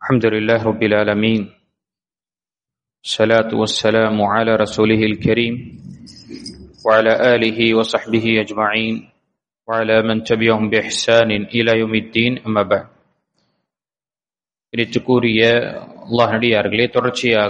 الحمد لله رب العالمين الصلاة والسلام على رسوله الكريم وعلى آله وصحبه أجمعين وعلى من تبعهم بإحسان إلى يوم الدين أما بعد கூறிய அல்லாஹ் நடிகார்களே, தொடர்ச்சியாக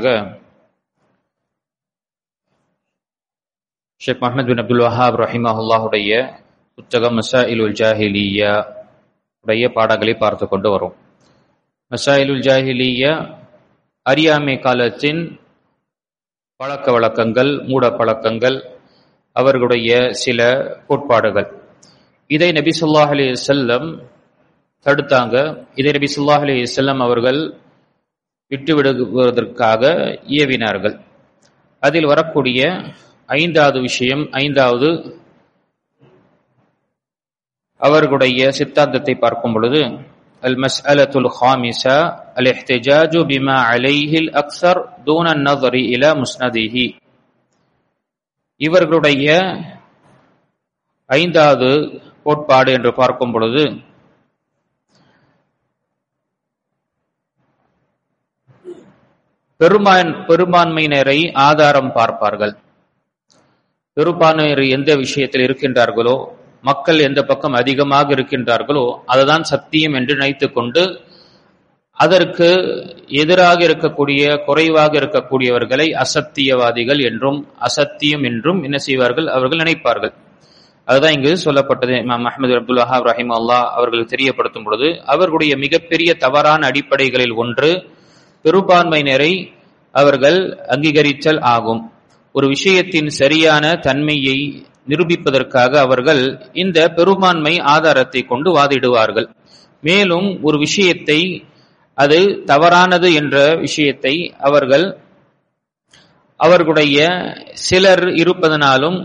ஷேக் முஹம்மது பின் அப்துல் வஹாப் ரஹிமஹுல்லாஹுடைய புத்தகம் மசாயிலுல் ஜாஹிலிய்யா உடைய பாடங்களை பார்த்து கொண்டு வரும். மசாயிலுல் ஜாஹிலிய்யா அறியாமை காலத்தின் பழக்க வழக்கங்கள், மூட பழக்கங்கள், அவர்களுடைய சில கோட்பாடுகள். இதை நபி ஸல்லல்லாஹு அலைஹி வஸல்லம் தடுத்தாங்க. இதை நபி ஸல்லல்லாஹு அலைஹி வஸல்லம் அவர்கள் விட்டுவிடுவதற்காக ஏவினார்கள். அதில் வரக்கூடிய ஐந்தாவது விஷயம், ஐந்தாவது அவர்களுடைய சித்தாந்தத்தை பார்க்கும் பொழுது, அல் மஸ்அலத்துல் ஹாமிஸா அல் இஹ்திஜாஜு பிமா அலைஹில் அக்ஸர் தூன நஸரி இலா முஸ்னதிஹி. இவர்களுடைய ஐந்தாவது கோட்பாடு என்று பார்க்கும் பொழுது, பெரும்பான்மையினரை ஆதாரம் பார்ப்பார்கள். பெரும்பான்மையினர் எந்த விஷயத்தில் இருக்கின்றார்களோ, மக்கள் எந்த பக்கம் அதிகமாக இருக்கின்றார்களோ அதுதான் சத்தியம் என்று நினைத்துக் கொண்டு அதற்கு எதிராக இருக்கக்கூடிய, குறைவாக இருக்கக்கூடியவர்களை அசத்தியவாதிகள் என்றும் அசத்தியம் என்றும் என்ன செய்வார்கள், அவர்கள் நினைப்பார்கள். அதுதான் இங்கு சொல்லப்பட்டது. இமாம் அஹ்மது பின் அப்துல் வஹாப் ரஹிமஹுல்லாஹ் அவர்கள் தெரியப்படுத்தும் பொழுது, அவர்களுடைய மிகப்பெரிய தவறான அடிப்படைகளில் ஒன்று பெரும்பான்மையினரை அவர்கள் அங்கீகரித்தல் ஆகும். ஒரு விஷயத்தின் சரியான தன்மையை நிரூபிப்பதற்காக அவர்கள் இந்த பெரும்பான்மை ஆதாரத்தை கொண்டு வாதிடுவார்கள். மேலும் ஒரு விஷயத்தை, அது தவறானது என்ற விஷயத்தை அவர்களுடைய சிலர் இருப்பதனாலும்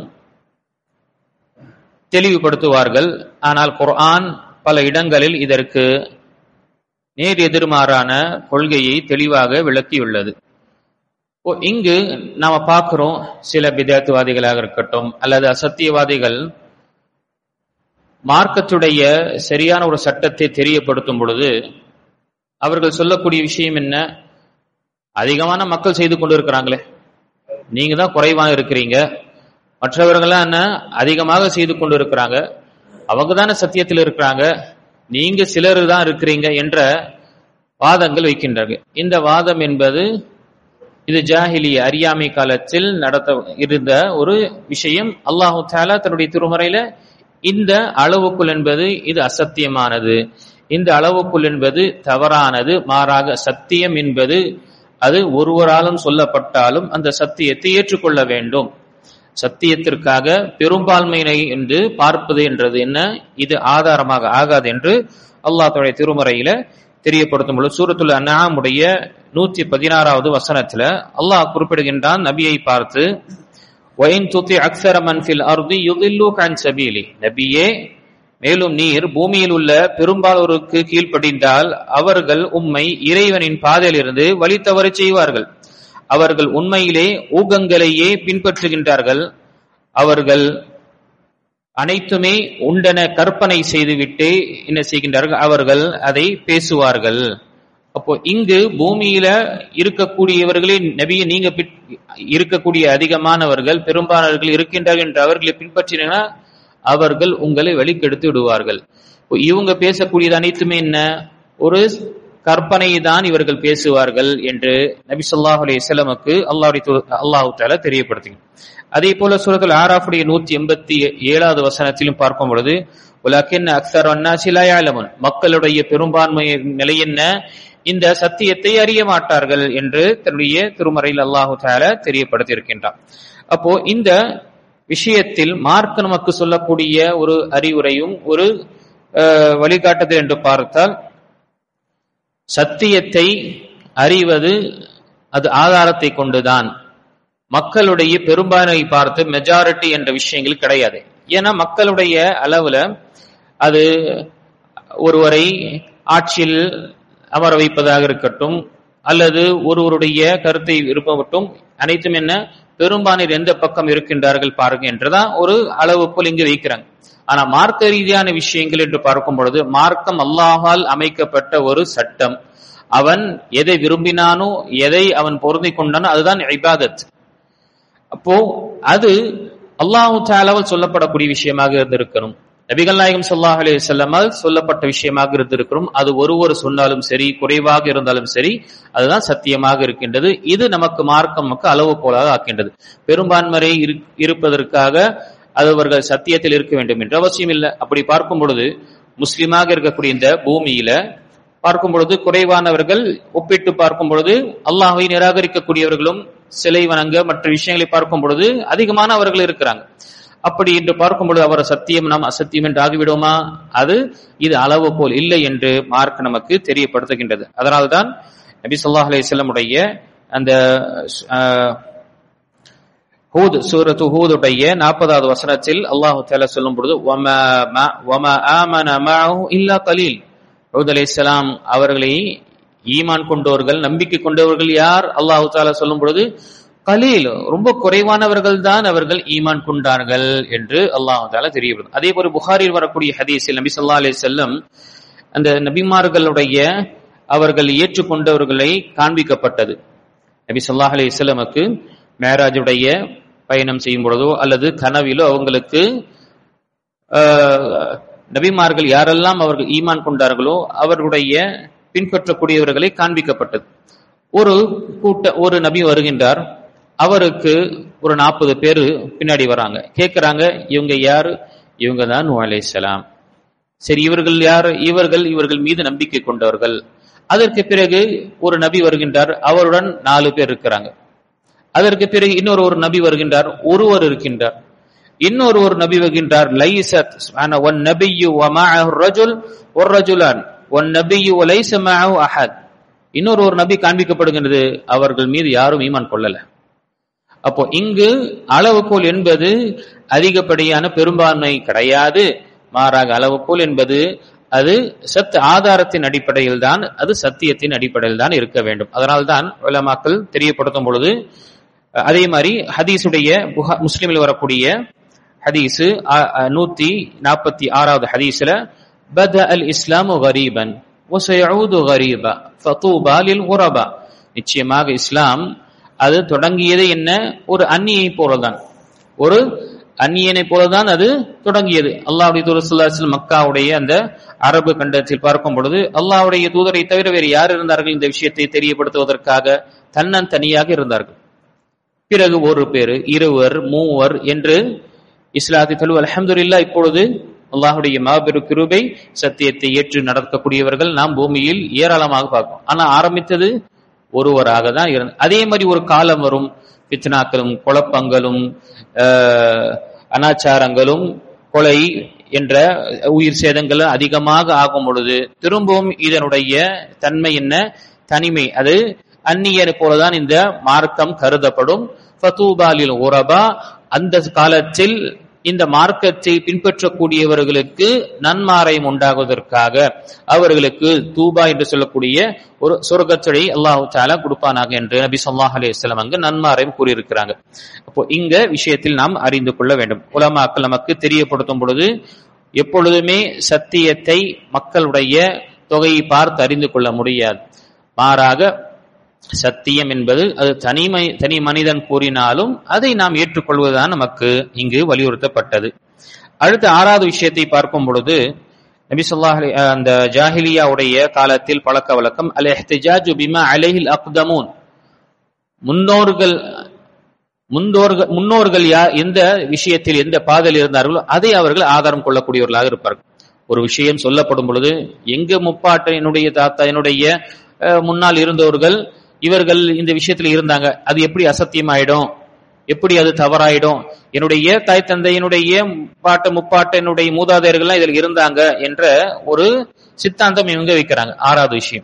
தெளிவுபடுத்துவார்கள். ஆனால் குர்ஆன் பல இடங்களில் இதற்கு நேர் எதிர்மாறான கொள்கையை தெளிவாக விளக்கியுள்ளது. இங்கு நாம பார்க்கிறோம், சில பிதாத்துவாதிகளாக இருக்கட்டும் அல்லது அசத்தியவாதிகள் மார்க்கத்துடைய சரியான ஒரு சட்டத்தை தெரியப்படுத்தும் பொழுது அவர்கள் சொல்லக்கூடிய விஷயம் என்ன, அதிகமான மக்கள் செய்து கொண்டு இருக்கிறாங்களே, நீங்க தான் குறைவாக இருக்கிறீங்க, மற்றவர்கள்லாம் என்ன அதிகமாக செய்து கொண்டு இருக்கிறாங்க, அவங்க தானே சத்தியத்தில் இருக்கிறாங்க, நீங்க சிலர் தான் இருக்கிறீங்க என்ற வாதங்கள் வைக்கின்றார்கள். இந்த வாதம் என்பது இது ஜாஹிலிய அறியாமை காலத்தில் இருந்த ஒரு விஷயம். அல்லாஹு தஆலா தன்னுடைய திருமறையில இந்த அளவுக்குள் என்பது இது அசத்தியமானது, இந்த அளவுக்குள் என்பது தவறானது, மாறாக சத்தியம் என்பது அது ஒருவராலும் சொல்லப்பட்டாலும் அந்த சத்தியத்தை ஏற்றுக்கொள்ள வேண்டும். சத்தியத்திற்காக பெரும்பான்மையினை என்று பார்ப்பது என்றது என்ன, இது ஆதாரமாக ஆகாது என்று அல்லாஹ் தன்னுடைய திருமறையில தெரியப்படுத்தும் பொழுது சூரத்துல் அன்ஆம் உடைய 116வது வசனத்துல அல்லாஹ் குறிப்பிடுகின்றான் நபியை பார்த்து, வஇன் துதி அக்ஸர மன் ஃபில் அர்தி யுதில்லுக அன் சபீலி. நபியே, மேலும் நீர் பூமியில் உள்ள பெரும்பாலோருக்கு கீழ்ப்படிந்தால் அவர்கள் உம்மை இறைவனின் பாதையிலிருந்து வழி தவறச் செய்வார்கள். அவர்கள் உண்மையிலே ஊகங்களையே பின்பற்றுகின்றார்கள். அவர்கள் அனைத்துமே உண்டன கற்பனை செய்துவிட்டு என்ன செய்கின்றார்கள், அவர்கள் அதை பேசுவார்கள். அப்போ இங்கு பூமியில இருக்கக்கூடியவர்களே நபியை நீங்க இருக்கக்கூடிய அதிகமானவர்கள், பெரும்பாலானவர்கள் இருக்கின்றார்கள் என்று அவர்களை பின்பற்றினா அவர்கள் உங்களை வழிகெடுத்து விடுவார்கள். இவங்க பேசக்கூடியது அனைத்துமே என்ன, ஒரு கற்பனை தான் இவர்கள் பேசுவார்கள் என்று நபி ஸல்லல்லாஹு அலைஹி வஸல்லமுக்கு அல்லாஹ் தஆலா தெரியப்படுத்துங்க. அதே போல சூரத்துல் ஆராஃபுடைய 187வது வசனத்திலும் பார்க்கும் பொழுது, வலக்கின் அக்ஸரன் நாஸி லா யஅலமுன், மக்களுடைய பெரும்பான்மை நிலை என்ன, இந்த சத்தியத்தை அறிய மாட்டார்கள் என்று தன்னுடைய திருமறையில் அல்லாஹ் தஆலா தெரியப்படுத்தி இருக்கின்றார். அப்போ இந்த விஷயத்தில் மார்க்க நமக்கு சொல்லக்கூடிய ஒரு அறிவுரையும் ஒரு வழிகாட்டுதல் என்று பார்த்தால், சத்தியத்தை அறிவது அது ஆதாரத்தை கொண்டுதான். மக்களுடைய பெரும்பான்மையை பார்த்து மெஜாரிட்டி என்ற விஷயங்கள் கிடையாது. ஏன்னா மக்களுடைய அளவுல அது ஒருவரை ஆட்சியில் அமர வைப்பதாக இருக்கட்டும் அல்லது ஒருவருடைய கருத்தை விருப்பப்பட்டும் அனைத்தும் என்ன, பெரும்பான்மையர் எந்த பக்கம் இருக்கின்றார்கள் பாருங்க என்றுதான் ஒரு அளவுக்குள் இங்கு வைக்கிறாங்க. ஆனா மார்க்க ரீதியான விஷயங்கள் என்று பார்க்கும் பொழுது மார்க்கம் அல்லாஹால் அமைக்கப்பட்ட ஒரு சட்டம். அவன் எதை விரும்பினானோ, எதை அவன் பொருந்திக் கொண்டானோ அதுதான் இபாதத். அப்போ அது அல்லாஹு தஆலாவால் சொல்லப்படக்கூடிய விஷயமாக இருந்திருக்கணும். நபிகள் நாயகம் ஸல்லல்லாஹு அலைஹி வஸல்லமால் சொல்லப்பட்ட விஷயமாக இருந்திருக்கணும். அது ஒருவர் சொன்னாலும் சரி, குறைவாக இருந்தாலும் சரி, அதுதான் சத்தியமாக இருக்கின்றது. இது நமக்கு மார்க்கம் அளவுகோலாக ஆக்கின்றது. பெரும்பான்மை இருப்பதற்காக அது அவர்கள் சத்தியத்தில் இருக்க வேண்டும் என்று அவசியம் இல்லை. அப்படி பார்க்கும் பொழுது முஸ்லிமாக இருக்கக்கூடிய இந்த பூமியில பார்க்கும் பொழுது குறைவானவர்கள் ஒப்பிட்டு பார்க்கும் பொழுது அல்லாஹ்வை நிராகரிக்கக்கூடியவர்களும் சிலை வணங்க மற்ற விஷயங்களை பார்க்கும் பொழுது அதிகமானவர்கள் இருக்கிறாங்க. அப்படி என்று பார்க்கும் பொழுது அவர் சத்தியம் நாம் அசத்தியம் என்று ஆகிவிடுமா? இது அளவு போல் இல்லை என்று மார்க் நமக்கு தெரியப்படுத்துகின்றது. அதனால்தான் நபி ஸல்லல்லாஹு அலைஹி வஸல்லம் உடைய அந்த ஹூத் சூரத்து ஹூதுடைய 40வது வசனத்தில் அல்லாஹ் தஆலா சொல்லும் பொழுது வமா ஆமன மஅஹு இல்லா கலீல், ஹூத் அலைஹிஸ்ஸலாம் அவர்களை ஈமான் கொண்டவர்கள், நம்பிக்கை கொண்டவர்கள் யார்? அல்லாஹ் தஆலா சொல்லும் பொழுது கலீல், ரொம்ப குறைவானவர்கள் தான் அவர்கள் ஈமான் கொண்டார்கள் என்று அல்லாஹ் தஆலா தெரியப்படுத்தும். அதே போல புகாரில் வரக்கூடிய ஹதீஸில் நபி ஸல்லல்லாஹு அலைஹி வஸல்லம் அந்த நபிமார்களுடைய அவர்கள் ஏற்றுக்கொண்டவர்களை காண்பிக்கப்பட்டது. நபி ஸல்லல்லாஹு அலைஹி வஸல்லமுக்கு மேராஜுடைய பயணம் செய்யும் பொழுதோ அல்லது கனவிலோ அவங்களுக்கு நபிமார்கள் யாரெல்லாம் அவர்கள் ஈமான் கொண்டார்களோ அவர்களுடைய பின்பற்றக்கூடியவர்களை காண்பிக்கப்பட்டது. ஒரு நபி வருகின்றார், அவருக்கு ஒரு 40 பேரு பின்னாடி வராங்க. கேட்கிறாங்க, இவங்க யாரு? இவங்க தான் நூஹ் அலைஹிஸ்ஸலாம். சரி, இவர்கள் யார்? இவர்கள் மீது நம்பிக்கை கொண்டவர்கள். அதற்கு பிறகு ஒரு நபி வருகின்றார், அவருடன் 4 பேர் இருக்கிறாங்க. அதற்கு பிறகு இன்னொரு நபி வருகின்றார், ஒருவர் இருக்கின்றார். இன்னொரு நபி வருகின்றார், லைஸத் வன் நபியு வ மஅஹு ரஜுல் வர்ரஜுலான் வன் நபியு வ லைஸ மஅஹு அஹத். இன்னொரு நபி காண்பிக்கப்படுகின்றது, அவர்கள் மீது யாரும் ஈமான் கொள்ளல. அப்போ இங்கு அளவுகோல் என்பது அதிகப்படியான பெரும்பான்மை கிடையாது. மாறாக அளவுகோல் என்பது அது ஆதாரத்தின் அடிப்படையில் தான், அது சத்தியத்தின் அடிப்படையில் தான் இருக்க வேண்டும். அதனால்தான் உலமாக்கள் தெரியப்படுத்தும் பொழுது அதே மாதிரி ஹதீஸுடைய முஸ்லிமில் வரக்கூடிய ஹதீஸ் 146வது ஹதீஸ்ல பத அல் இஸ்லாமு கரீபன் வஸயஊது கரீபா ஃபதூபா லில் குரபா. நிச்சயமாக இஸ்லாம் அது தொடங்கியது என்ன? ஒரு அந்நியை போலதான், ஒரு அந்நியனை போலதான் அது தொடங்கியது. அல்லாஹ்வுடைய தூதர் ஸல்லல்லாஹு அலைஹி வஸல்லம் மக்காவுடைய அந்த அரபு கண்டத்தில் பார்க்கும் பொழுது அல்லாஹ்வுடைய தூதரை தவிர வேறு யார் இருந்தார்கள் இந்த விஷயத்தை தெரியப்படுத்துவதற்காக? தனியாக இருந்தார்கள். பிறகு 1 பேர், 2, 3 என்று இஸ்லாத்தை தழுவ அல்ஹம்துலில்லாஹ் இப்பொழுது அல்லாஹ்வுடைய மாபெரும் கிருபை, சத்தியத்தை ஏற்று நடக்கக்கூடியவர்கள் நாம் பூமியில் ஏராளமாக பார்க்கிறோம். ஆனா ஆரம்பித்தது ஒருவராக தான் இருந்தது. அதே மாதிரி ஒரு காலம் வரும், பித்னாக்களும் குழப்பங்களும் அனாச்சாரங்களும் கொலை என்ற உயிர் சேதங்கள் அதிகமாக ஆகும் பொழுது திரும்பவும் இதனுடைய தன்மை என்ன? தனிமை, அது அந்நியரை போலதான் இந்த மார்க்கம் கருதப்படும். ஃபதூபா லில் குரபா, அந்த காலத்தில் இந்த மார்க்கத்தை பின்பற்றக்கூடியவர்களுக்கு நன்மாராயம் உண்டாகுவதற்காக அவர்களுக்கு தூபா என்று சொல்லக்கூடிய ஒரு சொர்க்கத்தை அல்லாஹ் தஆலா கொடுப்பானாக என்று நபி ஸல்லல்லாஹு அலைஹி வஸல்லம் அங்கு நன்மாராயம் கூறியிருக்கிறாங்க. அப்போ இந்த விஷயத்தில் நாம் அறிந்து கொள்ள வேண்டும். உலமாக்கள் நமக்கு தெரியப்படுத்தும் பொழுது எப்பொழுதுமே சத்தியத்தை மக்களுடைய தொகையை பார்த்து அறிந்து கொள்ள முடியாது. மாறாக சத்தியம் என்பது அது தனி மனிதன் கூறினாலும் அதை நாம் ஏற்றுக்கொள்வதுதான் நமக்கு இங்கு வலியுறுத்தப்பட்டது. அடுத்த 6வது விஷயத்தை பார்க்கும் பொழுது நபி ஸல்லல்லாஹு அலைஹி அந்த ஜாஹிலியாவுடைய காலத்தில் பழக்க வழக்கம் அல் இஹ்திஜாஜு பிமா அலைஹில் அக்தமூன். முன்னோர்கள் எந்த விஷயத்தில் எந்த பாதையில் இருந்தார்களோ அதை அவர்கள் ஆதாரம் கொள்ளக்கூடியவர்களாக இருப்பார்கள். ஒரு விஷயம் சொல்லப்படும் பொழுது எங்க முப்பாட்ட என்னுடைய தாத்தா என்னுடைய முன்னால் இருந்தவர்கள் இவர்கள் இந்த விஷயத்துல இருந்தாங்க, அது எப்படி அசத்தியமாயிடும், எப்படி அது தவறாயிடும், என்னுடைய தாய் தந்தை என்னுடைய பாட்ட முப்பாட்ட என்னுடைய மூதாதையர்கள் இதில் இருந்தாங்க என்ற ஒரு சித்தாந்தம் இவங்க வைக்கிறாங்க. 6வது விஷயம்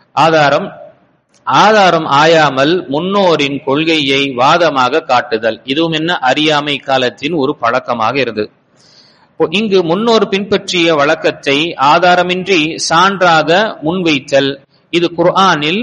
ஆதாரம் ஆயாமல் முன்னோரின் கொள்கையை வாதமாக காட்டுதல். இதுவும் என்ன? அறியாமை காலத்தின் ஒரு பழக்கமாக இருந்தது. இங்கு முன்னோர் பின்பற்றிய வழக்கத்தை ஆதாரமின்றி சான்றாக முன்வைத்தல். இது குர்ஆனில்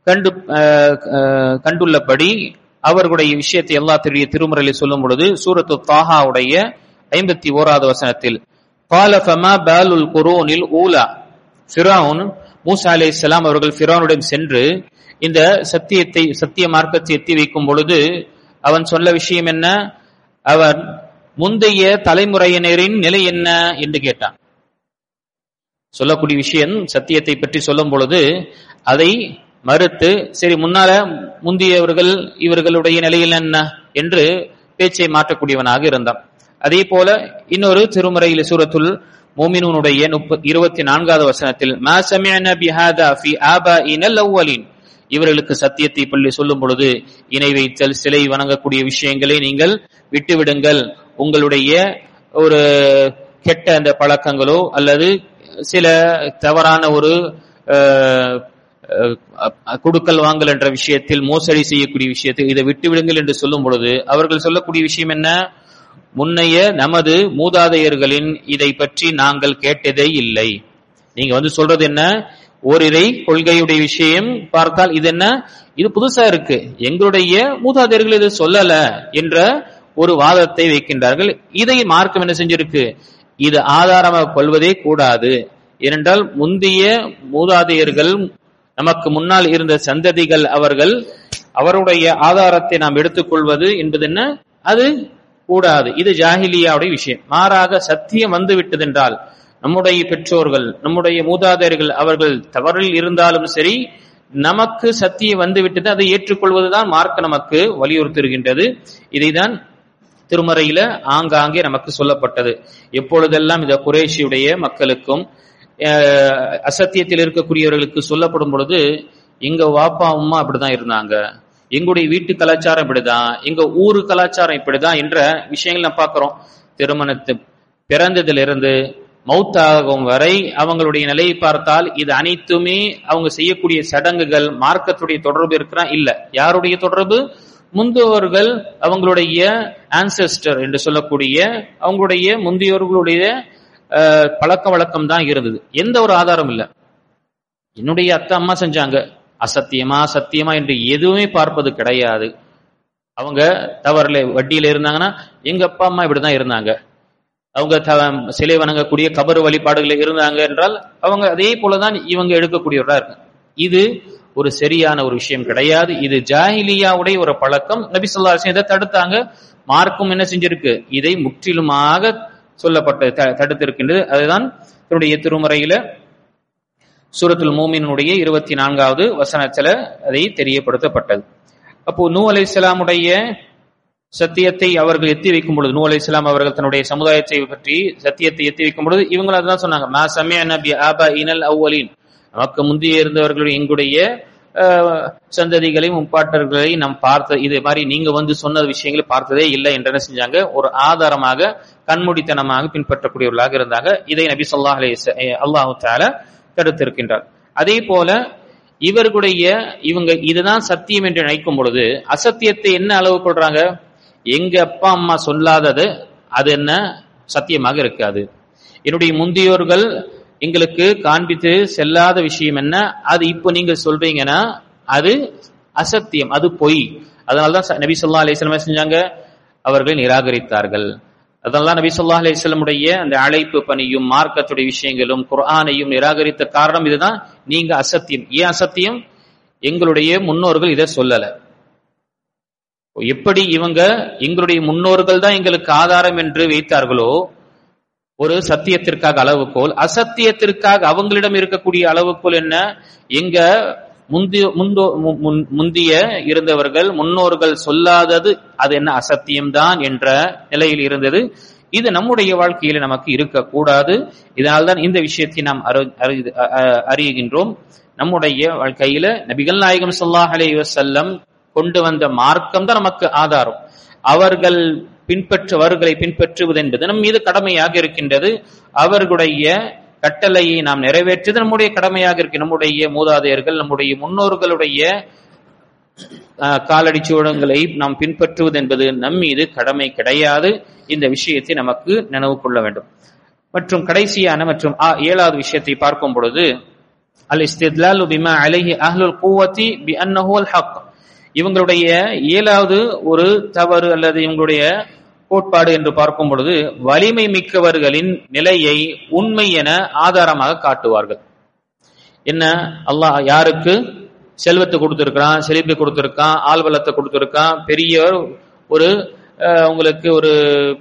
கண்டுள்ளபடி அவர்களுடைய விஷயத்தை அல்லாஹ் திருமறையில் சொல்லும் பொழுது சூரத்து தாஹாவுடைய 51வது வசனத்தில் قال فما بال القرون الاولى فرعون மூசா அலைஹிஸ்ஸலாம் அவர்கள் ஃபிரௌனுடன் சென்று இந்த சத்திய மார்க்கத்தை எத்தி வைக்கும் பொழுது அவன் சொன்ன விஷயம் என்ன? அவன் முந்தைய தலைமுறையினரின் நிலை என்ன என்று கேட்டான். சொல்லக்கூடிய விஷயம் சத்தியத்தை பற்றி சொல்லும் பொழுது அதை மறுத்து, சரி முன்னால முந்தியவர்கள் இவர்களுடைய நிலையில் என்ன என்று பேச்சை மாற்றக்கூடியவனாக இருந்தான். அதே போல இன்னொரு திருமறையில் சூரத்துல் மூமினூனுடைய 24வது வசனத்தில் மா சமிஅனா பிஹாதா ஃபி ஆபாஇனல் அவ்வலின், இவர்களுக்கு சத்தியத்தை பற்றி சொல்லும் பொழுது இணை வைத்தல், சிலை வணங்கக்கூடிய விஷயங்களை நீங்கள் விட்டுவிடுங்கள், உங்களுடைய ஒரு கெட்ட அந்த பழக்கங்களோ அல்லது சில தவறான ஒரு கொடுக்கல் வாங்கல் என்ற விஷயத்தில் மோசடி செய்யக்கூடிய விஷயத்தில் இதை விட்டுவிடுங்கள் என்று சொல்லும் பொழுது அவர்கள் சொல்லக்கூடிய விஷயம் என்ன? முன்னைய நமது மூதாதையர்களின் இதை பற்றி நாங்கள் கேட்டதே இல்லை. நீங்க சொல்றது என்ன? ஓரிரை கொள்கையுடைய விஷயம் பார்த்தால் இது என்ன, இது புதுசா இருக்கு, எங்களுடைய மூதாதையர்கள் இது சொல்லல என்ற ஒரு வாதத்தை வைக்கின்றார்கள். இதை மார்க்கம் என்ன செஞ்சிருக்கு? இது ஆதாரமாக கொள்வதே கூடாது. ஏனென்றால் முந்தைய மூதாதையர்கள், நமக்கு முன்னால் இருந்த சந்ததிகள், அவருடைய ஆதாரத்தை நாம் எடுத்துக்கொள்வது என்பது என்ன, அது கூடாது. இது ஜாஹிலியாவுடைய விஷயம். மாறாக சத்தியம் வந்து விட்டதென்றால் நம்முடைய பெற்றோர்கள், நம்முடைய மூதாதையர்கள் அவர்கள் தவறில் இருந்தாலும் சரி, நமக்கு சத்தியம் வந்து விட்டது, அதை ஏற்றுக்கொள்வதுதான் மார்க்க நமக்கு வலியுறுத்துகின்றது. இதைதான் திருமறையில ஆங்காங்கே நமக்கு சொல்லப்பட்டது. எப்பொழுதெல்லாம் இந்த குறைஷியுடைய மக்களுக்கும் அசத்தியத்தில் இருக்கக்கூடியவர்களுக்கு சொல்லப்படும் பொழுது, எங்க வாப்பா அம்மா அப்படிதான் இருந்தாங்க, எங்களுடைய வீட்டு கலாச்சாரம் இப்படிதான், எங்க ஊரு கலாச்சாரம் இப்படிதான் என்ற விஷயங்கள் நம்ம பார்க்கிறோம். திருமணத்து பிறந்ததிலிருந்து மௌத்தாகும் வரை அவங்களுடைய நிலையை பார்த்தால் இது அனைத்துமே அவங்க செய்யக்கூடிய சடங்குகள் மார்க்கத்துடைய தொடர்பு இருக்கிறா இல்ல. யாருடைய தொடர்பு? முந்தோர்கள், அவங்களுடைய ஆன்செஸ்டர் என்று சொல்லக்கூடிய அவங்களுடைய முந்தையோர்களுடைய பழக்க வழக்கம் தான் இருந்தது. எந்த ஒரு ஆதாரம் இல்ல. என்னுடைய அத்தை அம்மா செஞ்சாங்க, அசத்தியமா சத்தியமா என்று எதுவுமே பார்ப்பது கிடையாது. அவங்க தவறுல வட்டியில இருந்தாங்கன்னா எங்க அப்பா அம்மா இப்படிதான் இருந்தாங்க, அவங்க சிலை வணங்கக்கூடிய கபர் வழிபாடுகளை இருந்தாங்க என்றால் அவங்க அதே போலதான் இவங்க எடுக்கக்கூடியவரா இருக்கு. இது ஒரு சரியான ஒரு விஷயம் கிடையாது. இது ஜாஹிலியாவுடைய ஒரு பழக்கம். நபி ஸல்லல்லாஹு அலைஹி வஸல்லம் இதை தடுத்தாங்க. மார்க்கம் என்ன செஞ்சிருக்கு? இதை முற்றிலுமாக சொல்லப்பட்ட தடுத்திருக்கின்றது. அதுதான் தன்னுடைய திருமறையில சூரத்துல் மூமினுடைய 24வது வசனத்துல அதை தெரியப்படுத்தப்பட்டது. அப்போ நூ அலைஹிஸ்ஸலாமுடைய சத்தியத்தை அவர்கள் எத்தி வைக்கும் பொழுது, நூ அலைஹிஸ்ஸலாம் அவர்கள் தன்னுடைய சமுதாயத்தை பற்றி சத்தியத்தை எத்தி வைக்கும் பொழுது இவங்களும் அதுதான் சொன்னாங்க, மா சமிஅனா பி ஆபாஇனல் அவ்வலின், நமக்கு முந்தைய இருந்தவர்களுடைய எங்களுடைய சந்ததிகளையும் முப்பாட்டர்களை நாம் பார்த்த இது மாதிரி நீங்க சொன்ன விஷயங்களை பார்த்ததே இல்லை என்று என்ன செஞ்சாங்க? ஒரு ஆதாரமாக கண்மூடித்தனமாக பின்பற்றக்கூடியவர்களாக இருந்தாங்க. இதை நபி ஸல்லல்லாஹு அலைஹி வஸல்லம் அல்லாஹ் தஆலா தடுத்திருக்கின்றார். அதே போல இவங்க இதுதான் சத்தியம் என்று நினைக்கும் பொழுது அசத்தியத்தை என்ன அளவு கொள்றாங்க? எங்க அப்பா அம்மா சொல்லாதது அது என்ன சத்தியமாக இருக்காது, என்னுடைய முந்தியோர்கள் எங்களுக்கு காண்பித்து செல்லாத விஷயம் என்ன, அது இப்போ நீங்க சொல்றீங்கன்னா அது அசத்தியம், அது பொய். அதனாலதான் நபி ஸல்லல்லாஹு அலைஹி வஸல்லம் செஞ்சாங்க, அவர்களை நிராகரித்தார்கள். அதனால்தான் நபி ஸல்லல்லாஹு அலைஹி வஸல்லமுடைய அந்த அழைப்பு பணியும் மார்க்கத்துடைய விஷயங்களும் குர்ஆனையும் நிராகரித்த காரணம் இதுதான். நீங்க அசத்தியம். ஏன் அசத்தியம்? எங்களுடைய முன்னோர்கள் இதை சொல்லல. எப்படி இவங்க எங்களுடைய முன்னோர்கள் தான் எங்களுக்கு ஆதாரம் என்று வைத்தார்களோ ஒரு சத்தியத்திற்காக அளவுகோல், அசத்தியத்திற்காக அவங்களிடம் இருக்கக்கூடிய அளவுகோல் என்ன? எங்க முந்திய இருந்தவர்கள் முன்னோர்கள் சொல்லாதது அது என்ன அசத்தியம்தான் என்ற நிலையில் இருந்தது. இது நம்முடைய வாழ்க்கையில நமக்கு இருக்கக்கூடாது. இதனால்தான் இந்த விஷயத்தை நாம் அறிகின்றோம். நம்முடைய வாழ்க்கையில நபிகள் நாயகம் ஸல்லல்லாஹு அலைஹி வஸல்லம் கொண்டு வந்த மார்க்கம் தான் நமக்கு ஆதாரம். அவர்களை பின்பற்றுவது என்பது நம் மீது கடமையாக இருக்கின்றது. அவர்களுடைய கட்டளையை நாம் நிறைவேற்றுவது நம்முடைய கடமையாக இருக்கு. நம்முடைய மூதாதையர்கள் நம்முடைய முன்னோர்களுடைய காலடி சூடங்களை நாம் பின்பற்றுவது என்பது நம் மீது கடமை கிடையாது. இந்த விஷயத்தை நமக்கு நினைவு கொள்ள வேண்டும். மற்றும் கடைசியான மற்றும் 7வது விஷயத்தை பார்க்கும் பொழுது அல் இஸ்தித்லாலு பிமா அலைஹி அஹ்லுல் குவத்தி பிஅன்னஹு அல் ஹக், இவங்களுடைய 7வது ஒரு தவறு அல்லது இவங்களுடைய கோட்பாடு என்று பார்க்கும் பொழுது வலிமை மிக்கவர்களின் நிலையை உண்மை என ஆதாரமாக காட்டுவார்கள். என்ன, அல்லாஹ் யாருக்கு செல்வத்தை கொடுத்திருக்கான், செழிப்பை கொடுத்திருக்கான், ஆள்பலத்தை கொடுத்திருக்கான், பெரிய ஒரு உங்களுக்கு ஒரு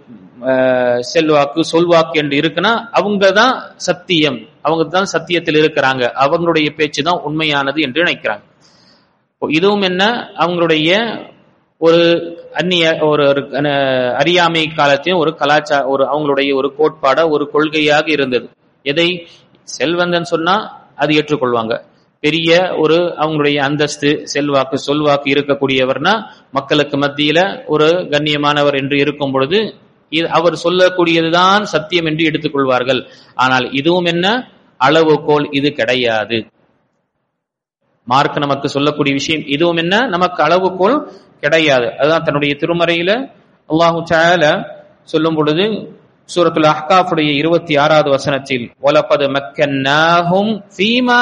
செல்வாக்கு சொல்வாக்கு என்று இருக்குன்னா அவங்க தான் சத்தியம், அவங்க தான் சத்தியத்தில் இருக்கிறாங்க, அவங்களுடைய பேச்சு தான் உண்மையானது என்று நினைக்கிறாங்க. இதுவும் என்ன, அவங்களுடைய ஒரு அந்நிய ஒரு அறியாமை காலத்தையும் ஒரு கலாச்சார ஒரு அவங்களுடைய ஒரு கோட்பாட ஒரு கொள்கையாக இருந்தது. எதை செல்வந்தன் சொன்னா அது ஏற்றுக்கொள்வாங்க, பெரிய ஒரு அவங்களுடைய அந்தஸ்து செல்வாக்கு சொல்வாக்கு இருக்கக்கூடியவர்னா மக்களுக்கு மத்தியில ஒரு கண்ணியமானவர் என்று இருக்கும் பொழுது அவர் சொல்லக்கூடியதுதான் சத்தியம் என்று எடுத்துக்கொள்வார்கள். ஆனால் இதுவும் என்ன, அளவுகோல் இது கிடையாது. மார்க் நமக்கு சொல்லக்கூடிய விஷயம் இதுவும் என்ன, நமக்கு அளவுகோல் கிடையாது. அதுதான் தன்னுடைய திருமறையில அல்லாஹு தஆலா சொல்லும் பொழுது சூரத்துல் அஹ்காஃபுடைய 26வது வசனத்தில் வலகத் மக்கன்னாஹும் ஃபீமா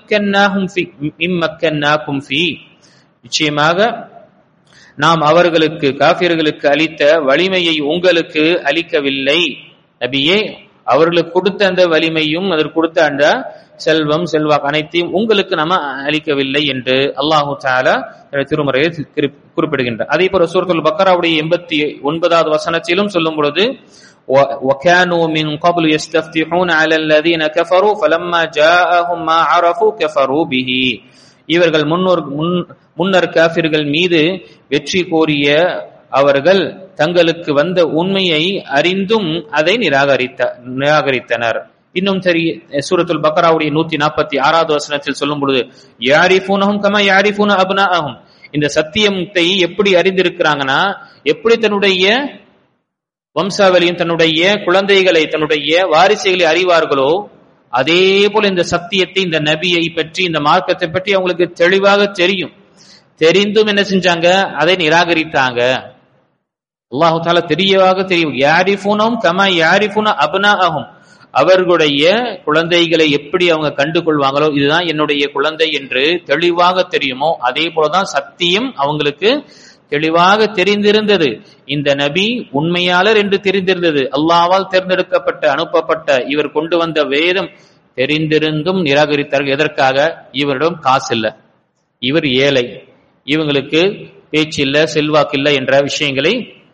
இம்மக்கன்னாகும் ஃபீ, நிச்சயமாக நாம் அவர்களுக்கு காஃபிர்களுக்கு அளித்த வலிமையை உங்களுக்கு அளிக்கவில்லை நபியே, அவர்களுக்கு கொடுத்த அந்த வலிமையும் அதற்கு கொடுத்த அந்த செல்வம் செல்வாக்கு அனைத்தையும் உங்களுக்கு நம்ம அளிக்கவில்லை என்று அல்லாஹு தஆலா திருமறையில் குறிப்பிடுகின்றார். அதே போல சூரத்துல் பக்கராவுடைய 89வது வசனத்திலும் சொல்லும் பொழுது وَكَانُوا مِنْ قَبْلُ يَسْتَفْتِحُونَ عَلَى الَّذِينَ كَفَرُوا فَلَمَّا جَاءَهُمْ مَا عَرَفُوا كَفَرُوا بِهِ, இவர்கள் முன்னர் காஃபிர்கள் மீது வெற்றி கோரிய அவர்கள் தங்களுக்கு வந்த உண்மையை அறிந்தும் அதை நிராகரித்தனர். இன்னும் சரி சூரத்துல் பக்கராவுடைய 146வது வசனத்தில் சொல்லும் பொழுது யாரிஃபூனஹும் கமா யாரிஃபூன அப்னாஅஹும், இந்த சத்தியத்தை எப்படி அறிந்திருக்கிறாங்கன்னா எப்படி தன்னுடைய வம்சாவளியும் தன்னுடைய குழந்தைகளை தன்னுடைய வாரிசுகளை அறிவார்களோ அதே போல இந்த சத்தியத்தை இந்த நபியை பற்றி இந்த மார்க்கத்தை பற்றி அவங்களுக்கு தெளிவாக தெரியும். தெரிந்தும் என்ன செஞ்சாங்க, அதை நிராகரித்தாங்க. அல்லாஹு தஆலா தெரியவாக தெரியும். யாரிஃபூனஹும் கமா யாரிஃபூன அப்னாஅஹும், அவர்களுடைய குழந்தைகளை எப்படி அவங்க கண்டு கொள்வாங்களோ இதுதான் என்னுடைய குழந்தை என்று தெளிவாக தெரியுமோ அதே போலதான் சத்தியம் அவங்களுக்கு தெளிவாக தெரிந்திருந்தது. இந்த நபி உண்மையாளர் என்று தெரிந்திருந்தது. அல்லாஹ்வால் தேர்ந்தெடுக்கப்பட்ட அனுப்பப்பட்ட இவர் கொண்டு வந்த வேதம் தெரிந்திருந்தும் நிராகரித்தார்கள். எதற்காக? இவரிடம் காசு இல்லை, இவர் ஏழை, இவங்களுக்கு பேச்சு இல்லை, செல்வாக்கு இல்லை என்ற விஷயங்களை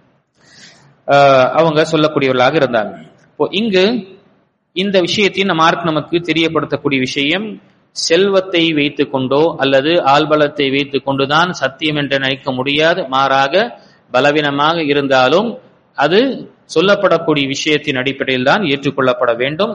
அவங்க சொல்லக்கூடியவர்களாக இருந்தாங்க. இங்கு இந்த விஷயத்தையும் மார்க் நமக்கு தெரியப்படுத்தக்கூடிய விஷயம், செல்வத்தை வைத்துக் கொண்டோ அல்லது ஆள்பலத்தை வைத்துக் கொண்டுதான் சத்தியம் என்று நினைக்க முடியாது. மாறாக பலவீனமாக இருந்தாலும் அது சொல்லப்படக்கூடிய விஷயத்தின் அடிப்படையில் தான் ஏற்றுக்கொள்ளப்பட வேண்டும்.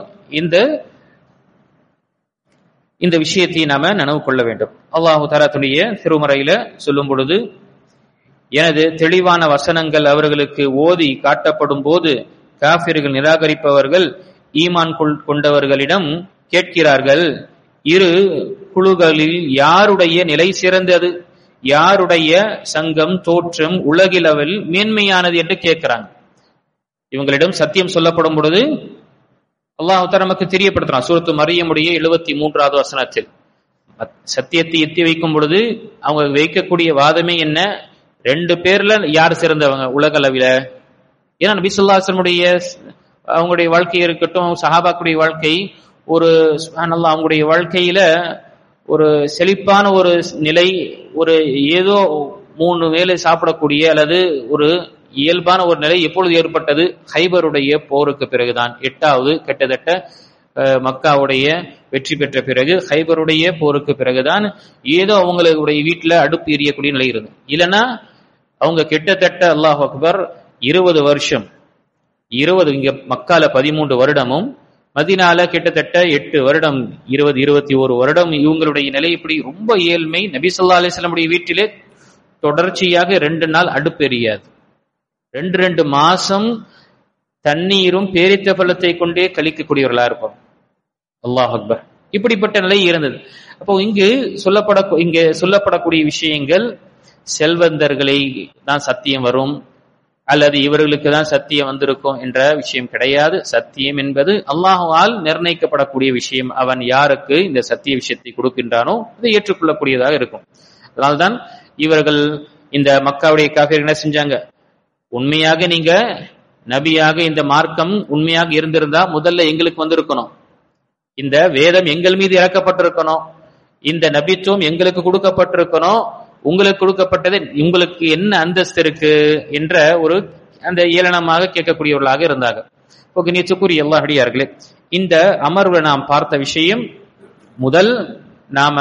இந்த விஷயத்தை நாம நினைவு கொள்ள வேண்டும். அல்லாஹு தஆலா தன்னுடைய திருமறையில சொல்லும் பொழுது, எனது தெளிவான வசனங்கள் அவர்களுக்கு ஓதி காட்டப்படும் போது காஃபிர்கள் நிராகரிப்பவர்கள் ஈமான் கொண்டவர்களிடம் கேட்கிறார்கள், இரு குழுக்களில் யாருடைய நிலை சிறந்தது, யாருடைய சங்கம் தோற்றம் உலகிலவில் மேன்மையானது என்று கேட்கிறாங்க. இவங்களிடம் சத்தியம் சொல்லப்படும் பொழுது அல்லாஹ் தஆலா நமக்கு தெரியப்படுத்துறான். சூரத்து மரியமுடைய 73வது வசனத்தில் சத்தியத்தை எத்தி வைக்கும் பொழுது அவங்க வைக்கக்கூடிய வாதமே என்ன, 2 பேர்ல யார் சிறந்தவங்க உலக அளவில? ஏன்னா நபி ஸல்லல்லாஹு அலைஹி வஸல்லம் அவங்களுடைய வாழ்க்கை இருக்கட்டும், சஹாபாக்களுடைய வாழ்க்கை, ஒரு சுப்ஹானல்லாஹ் அவங்களுடைய வாழ்க்கையில ஒரு செழிப்பான ஒரு நிலை, ஒரு ஏதோ 3 வேளை சாப்பிடக்கூடிய அல்லது ஒரு இயல்பான ஒரு நிலை எப்பொழுது ஏற்பட்டது? ஹைபருடைய போருக்கு பிறகுதான். 8வது கிட்டத்தட்ட மக்காவுடைய வெற்றி பெற்ற பிறகு ஹைபருடைய போருக்கு பிறகுதான் ஏதோ அவங்களுடைய வீட்டுல அடுப்பு எரியக்கூடிய நிலை இருந்தது. இல்லைன்னா அவங்க கிட்டத்தட்ட அல்லாஹ் அக்பர் 20 வருஷம், 20 இங்க மக்கால 13 வருடமும் மதீனால கிட்டத்தட்ட 8 வருடம், 20-21 வருடம் இவங்களுடைய நிலை இப்படி ரொம்ப ஏழ்மை. நபி ஸல்லல்லாஹு அலைஹி வஸல்லம் வீட்டிலே தொடர்ச்சியாக 2 நாள் அடுப்பு எரியாது, 2 மாசம் தண்ணீரும் பேரித்த பழத்தை கொண்டே கழிக்கக்கூடியவர்களா இருப்பாங்க. அல்லாஹ் அக்பர். இப்படிப்பட்ட நிலை இருந்தது. அப்போ இங்கு சொல்லப்படக்கூடிய விஷயங்கள் செல்வந்தர்களை தான் சத்தியம் வரும் அல்லது இவர்களுக்கு தான் சத்தியம் வந்திருக்கும் என்ற விஷயம் கிடையாது. சத்தியம் என்பது அல்லாஹ்வால் நிர்ணயிக்கப்படக்கூடிய விஷயம். அவன் யாருக்கு இந்த சத்திய விஷயத்தை கொடுக்கின்றானோ அதை ஏற்றுக்கொள்ளக்கூடியதாக இருக்கும். அதனால்தான் இவர்கள் இந்த மக்காவுடைய காஃபிர்கள் என்ன செஞ்சாங்க, உண்மையாக நீங்க நபியாக இந்த மார்க்கம் உண்மையாக இருந்திருந்தா முதல்ல எங்களுக்கு வந்திருக்கணும், இந்த வேதம் எங்கள் மீது இறக்கப்பட்டிருக்கணும், இந்த நபித்துவம் எங்களுக்கு கொடுக்கப்பட்டிருக்கணும், உங்களுக்கு கொடுக்கப்பட்டது உங்களுக்கு என்ன அந்தஸ்து இருக்கு என்ற ஒரு அந்த ஏளனமாக கேட்கக்கூடியவர்களாக இருந்தாங்க. கண்ணியத்துக்குரிய அல்லாஹ்வியார்களே, இந்த அமர்வை நாம் பார்த்த விஷயம், முதல் நாம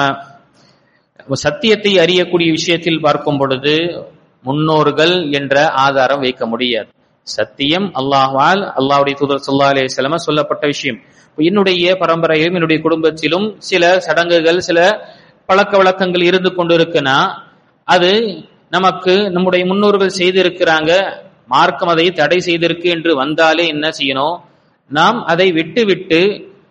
சத்தியத்தை அறியக்கூடிய விஷயத்தில் பார்க்கும் பொழுது முன்னோர்கள் என்ற ஆதாரம் வைக்க முடியாது. சத்தியம் அல்லாஹ்வால் அல்லாஹ்வுடைய தூதர் ஸல்லல்லாஹு அலைஹி வஸல்லம் சொல்லப்பட்ட விஷயம். என்னுடைய பரம்பரையிலும் என்னுடைய குடும்பத்திலும் சில சடங்குகள், சில பழக்க வழக்கங்கள் இருந்து கொண்டிருக்குன்னா அது நமக்கு நம்முடைய முன்னோர்கள் செய்திருக்கிறாங்க, மார்க்கம் அதை தடை செய்திருக்கு என்று வந்தாலே என்ன செய்யணும், நாம் அதை விட்டு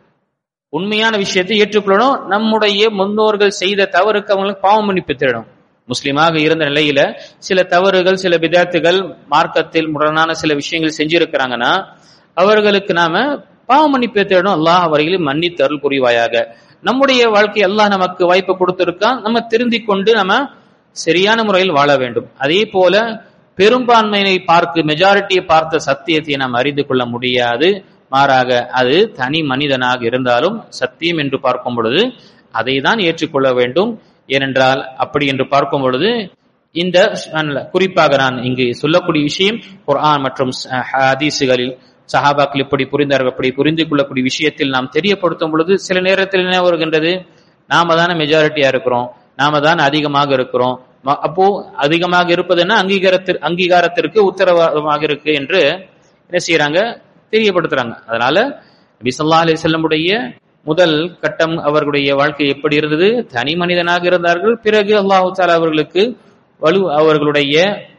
உண்மையான விஷயத்தை ஏற்றுக்கொள்ளணும். நம்முடைய முன்னோர்கள் செய்த தவறுக்கு அவங்களுக்கு பாவம் மன்னிப்பு தேடணும். முஸ்லிமாக இருந்த நிலையில சில தவறுகள், சில பிதாத்துகள், மார்க்கத்தில் முரணான சில விஷயங்கள் செஞ்சிருக்கிறாங்கன்னா அவர்களுக்கு நாம பாவ மன்னிப்பு தேடணும். அல்லாஹ் அவர்களை மன்னித்து அருள் புரிவாயாக. நம்முடைய வாழ்க்கை அல்லாஹ் நமக்கு வாய்ப்பு கொடுத்திருக்கான், நம்ம திருந்திக் கொண்டு நம்ம சரியான முறையில் வாழ வேண்டும். அதே போல பெரும்பான்மையை மெஜாரிட்டியை பார்த்த சத்தியத்தை நாம் அறிந்து கொள்ள முடியாது. மாறாக அது தனி மனிதனாக இருந்தாலும் சத்தியம் என்று பார்க்கும் பொழுது அதை தான் ஏற்றுக்கொள்ள வேண்டும். ஏனென்றால் அப்படி என்று பார்க்கும் பொழுது இந்த குறிப்பாக நான் இங்கு சொல்லக்கூடிய விஷயம், குர்ஆன் மற்றும் ஹதீசுகளில் சஹாபாக்கள் இப்படி புரிந்தார்கள், அப்படி புரிந்து கொள்ளக்கூடிய விஷயத்தில் நாம் தெரியப்படுத்தும் பொழுது சில நேரத்தில் என்ன வருகின்றது, நாம தானே மெஜாரிட்டியா இருக்கிறோம், நாம தான் அதிகமாக இருக்கிறோம், அப்போ அதிகமாக இருப்பதுன்னா அங்கீகாரத்திற்கு உத்தரவாதமாக இருக்கு என்று என்ன செய்யறாங்க, தெரியப்படுத்துறாங்க. அதனால நபி ஸல்லல்லாஹு அலைஹி வஸல்லமுடைய முதல் கட்டம் அவர்களுடைய வாழ்க்கை எப்படி இருந்தது, தனி மனிதனாக இருந்தார்கள். பிறகு அல்லாஹ் தஆலா அவர்களுக்கு அவர்களுடைய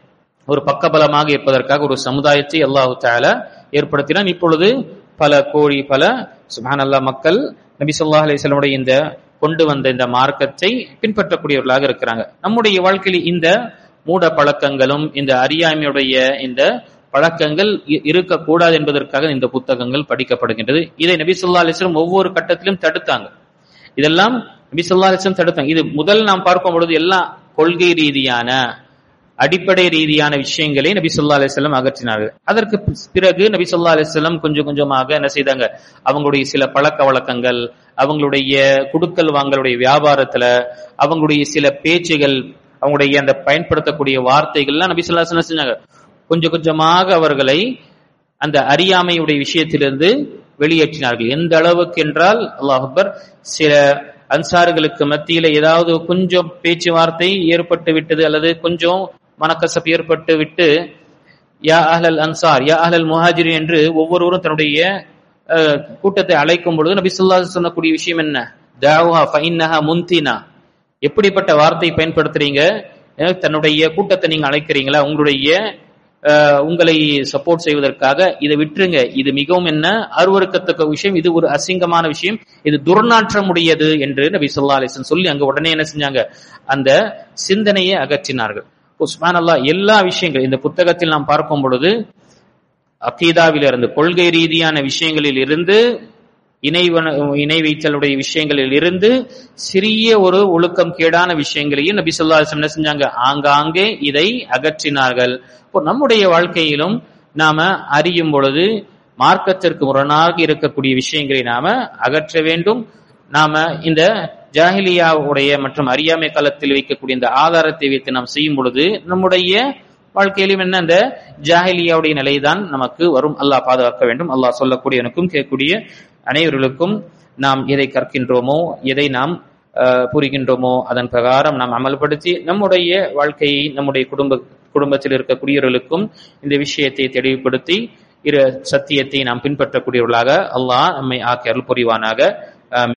ஒரு பக்கபலமாக இருப்பதற்காக ஒரு சமுதாயத்தை அல்லாஹ் தஆலா ஏற்படுத்தினான். இப்பொழுது பல கோடி பல சுப்ஹானல்லாஹ் மக்கள் நபி ஸல்லல்லாஹு அலைஹி வஸல்லமுடைய இந்த கொண்டு வந்த இந்த மார்க்கத்தை பின்பற்றக்கூடியவர்களாக இருக்கிறாங்க. நம்முடைய வாழ்க்கையில் இந்த மூட பழக்கங்களும் இந்த அறியாமையுடைய இந்த பழக்கங்கள் இருக்கக்கூடாது என்பதற்காக இந்த புத்தகங்கள் படிக்கப்படுகின்றது. இதை நபி ஸல்லல்லாஹு அலைஹி வஸல்லம் ஒவ்வொரு கட்டத்திலும் தடுத்தாங்க. இதெல்லாம் நபி ஸல்லல்லாஹு அலைஹி வஸல்லம் தடுத்தாங்க. இது முதல் நாம் பார்க்கும் பொழுது எல்லாம் கொள்கை ரீதியான அடிப்படை ரீதியான விஷயங்களை நபி ஸல்லல்லாஹு அலைஹி வஸல்லம் அகற்றினார்கள். அதற்கு பிறகு நபி ஸல்லல்லாஹு அலைஹி வஸல்லம் கொஞ்சம் கொஞ்சமாக என்ன செய்தாங்க, அவங்களுடைய சில பழக்க வழக்கங்கள், அவங்களுடைய குடுக்கல் வாங்கலுடைய வியாபாரத்துல அவங்களுடைய சில பேச்சுகள், அவங்களுடைய அந்த பயன்படுத்தக்கூடிய வார்த்தைகள்லாம் நபி ஸல்லல்லாஹு அலைஹி வஸல்லம் செஞ்சாங்க. கொஞ்சம் கொஞ்சமாக அவர்களை அந்த அறியாமையுடைய விஷயத்திலிருந்து வெளியேற்றினார்கள். எந்த அளவுக்கு என்றால் அல்லாஹ் அக்பர், சில அன்சார்களுக்கு மத்தியில ஏதாவது கொஞ்சம் பேச்சுவார்த்தை ஏற்பட்டு விட்டது அல்லது கொஞ்சம் மனக்கசப்பு ஏற்பட்டு விட்டு யா அஹ்லல் அன்சார் யா அஹ்லல் முஹாஜிரின் என்று ஒவ்வொருவரும் தன்னுடைய கூட்டத்தை அழைக்கும் பொழுது நபி ஸல்லல்லாஹு அலைஹி வஸல்லம் சொல்லக்கூடிய விஷயம் என்ன, தஅவுஹா ஃபஇன்னஹா முன்தினா. எப்படிப்பட்ட வார்த்தை பயன்படுத்துறீங்க, தன்னுடைய கூட்டத்தை நீங்க அழைக்கிறீங்களா, உங்களை சப்போர்ட் செய்வதற்காக இதை விட்டுருங்க, இது மிகவும் என்ன அருவருக்கத்தக்க விஷயம், இது ஒரு அசிங்கமான விஷயம், இது துர்நாற்றம் உடையது என்று நபி ஸல்லல்லாஹு அலைஹி வஸல்லம் சொல்லி அங்க உடனே என்ன செஞ்சாங்க, அந்த சிந்தனையை அகற்றினார்கள். சுப்ஹானல்லாஹ், எல்லா விஷயங்கள் இந்த புத்தகத்தில் நாம் பார்க்கும் பொழுது அகீதாவிலிருந்து கொள்கை ரீதியான விஷயங்களில் இருந்து இணை வைத்தலுடைய விஷயங்களில் இருந்து சிறிய ஒரு ஒழுக்கம் கேடான விஷயங்களையும் நபி ஸல்லல்லாஹு அலைஹி வஸல்லம் செஞ்சாங்க, ஆங்காங்கே இதை அகற்றினார்கள். இப்போ நம்முடைய வாழ்க்கையிலும் நாம அறியும் பொழுது மார்க்கத்திற்கு முரணாக இருக்கக்கூடிய விஷயங்களை நாம அகற்ற வேண்டும். நாம இந்த ஜாஹிலியாவுடைய மற்றும் அறியாமை காலத்தில் வைக்கக்கூடிய இந்த ஆதாரத்தை வைத்து நாம் செய்யும் பொழுது நம்முடைய வாழ்க்கையிலும் என்ன அந்த ஜாஹிலியாவுடைய நிலைதான் நமக்கு வரும். அல்லாஹ் பாதுகாக்க வேண்டும். அல்லாஹ் சொல்லக்கூடிய எனக்கும் கேட்கக்கூடிய அனைவர்களுக்கும் நாம் எதை கற்கின்றோமோ, எதை நாம் புரிகின்றோமோ அதன் பிரகாரம் நாம் அமல்படுத்தி நம்முடைய வாழ்க்கையை நம்முடைய குடும்பத்தில் இருக்கக்கூடியவர்களுக்கும் இந்த விஷயத்தை தெளிவுபடுத்தி சத்தியத்தை நாம் பின்பற்றக்கூடியவர்களாக அல்லாஹ் நம்மை ஆக்கி அருள் புரிவானாக.